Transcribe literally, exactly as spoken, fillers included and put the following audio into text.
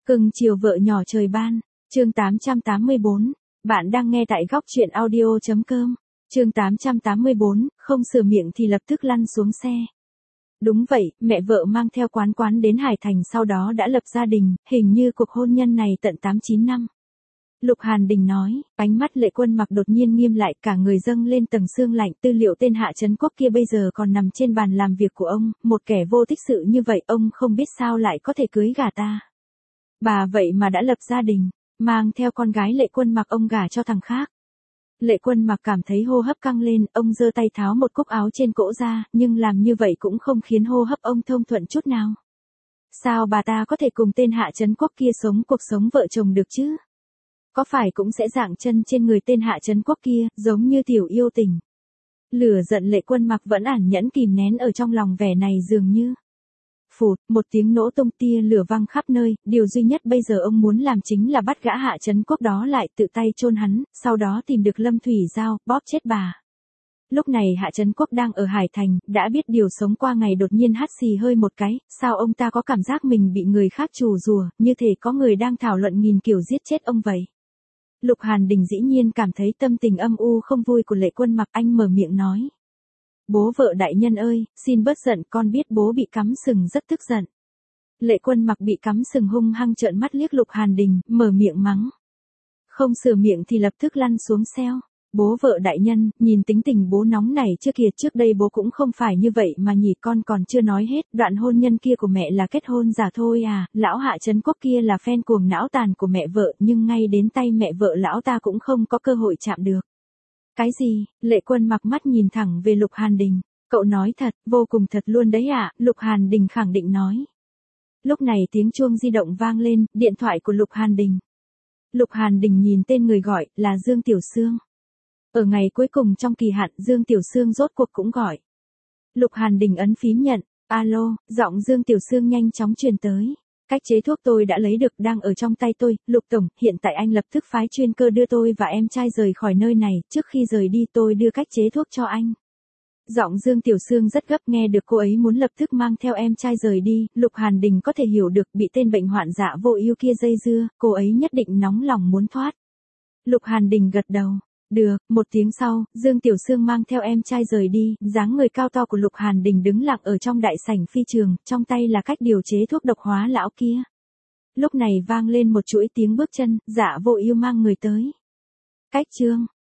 Cưng chiều vợ nhỏ trời ban, chương tám trăm tám mươi bốn. Bạn đang nghe tại góc truyện audio chấm com. Chương tám trăm tám mươi bốn, không sửa miệng thì lập tức lăn xuống xe. Đúng vậy, mẹ vợ mang theo Quán Quán đến Hải Thành sau đó đã lập gia đình, hình như cuộc hôn nhân này tận tám chín năm. Lục Hàn Đình nói, ánh mắt Lệ Quân Mặc đột nhiên nghiêm lại, cả người dâng lên tầng xương lạnh. Tư liệu tên Hạ Trấn Quốc kia bây giờ còn nằm trên bàn làm việc của ông, một kẻ vô tích sự như vậy ông không biết sao lại có thể cưới gả ta. Bà vậy mà đã lập gia đình, mang theo con gái Lệ Quân Mặc ông gả cho thằng khác. Lệ Quân Mặc cảm thấy hô hấp căng lên, ông giơ tay tháo một cúc áo trên cổ ra, nhưng làm như vậy cũng không khiến hô hấp ông thông thuận chút nào. Sao bà ta có thể cùng tên Hạ Trấn Quốc kia sống cuộc sống vợ chồng được chứ? Có phải cũng sẽ dạng chân trên người tên Hạ Trấn Quốc kia, giống như tiểu yêu tình. Lửa giận Lệ Quân Mặc vẫn ẩn nhẫn kìm nén ở trong lòng, vẻ này dường như phụt, một tiếng nổ tung, tia lửa văng khắp nơi. Điều duy nhất bây giờ ông muốn làm chính là bắt gã Hạ Trấn Quốc đó lại, tự tay chôn hắn, sau đó tìm được Lâm Thủy Giao, bóp chết bà. Lúc này Hạ Trấn Quốc đang ở Hải Thành, đã biết điều sống qua ngày, đột nhiên hắt xì hơi một cái, sao ông ta có cảm giác mình bị người khác trù rùa, như thể có người đang thảo luận nghìn kiểu giết chết ông vậy. Lục Hàn Đình dĩ nhiên cảm thấy tâm tình âm u không vui của Lệ Quân Mặc, anh mở miệng nói. Bố vợ đại nhân ơi, xin bớt giận, con biết bố bị cắm sừng rất tức giận. Lệ Quân Mặc bị cắm sừng hung hăng trợn mắt liếc Lục Hàn Đình, mở miệng mắng. Không sửa miệng thì lập tức lăn xuống xeo. Bố vợ đại nhân, nhìn tính tình bố nóng này chưa kìa, trước đây bố cũng không phải như vậy mà nhỉ, con còn chưa nói hết, đoạn hôn nhân kia của mẹ là kết hôn giả thôi à, lão Hạ Trấn Quốc kia là fan cuồng não tàn của mẹ vợ, nhưng ngay đến tay mẹ vợ lão ta cũng không có cơ hội chạm được. Cái gì? Lệ Quân Mặc mắt nhìn thẳng về Lục Hàn Đình. Cậu nói thật, vô cùng thật luôn đấy ạ, à? Lục Hàn Đình khẳng định nói. Lúc này tiếng chuông di động vang lên, điện thoại của Lục Hàn Đình. Lục Hàn Đình nhìn tên người gọi, là Dương Tiểu Sương. Ở ngày cuối cùng trong kỳ hạn, Dương Tiểu Sương rốt cuộc cũng gọi. Lục Hàn Đình ấn phím nhận, alo, giọng Dương Tiểu Sương nhanh chóng truyền tới. Cách chế thuốc tôi đã lấy được, đang ở trong tay tôi, Lục Tổng, hiện tại anh lập tức phái chuyên cơ đưa tôi và em trai rời khỏi nơi này, trước khi rời đi tôi đưa cách chế thuốc cho anh. Giọng Dương Tiểu Sương rất gấp, nghe được cô ấy muốn lập tức mang theo em trai rời đi, Lục Hàn Đình có thể hiểu được, bị tên bệnh hoạn dạ vô ưu kia dây dưa, cô ấy nhất định nóng lòng muốn thoát. Lục Hàn Đình gật đầu. Được, một tiếng sau, Dương Tiểu Sương mang theo em trai rời đi, dáng người cao to của Lục Hàn Đình đứng lặng ở trong đại sảnh phi trường, trong tay là cách điều chế thuốc độc hóa lão kia. Lúc này vang lên một chuỗi tiếng bước chân, dạ vô ưu mang người tới. Cách trương,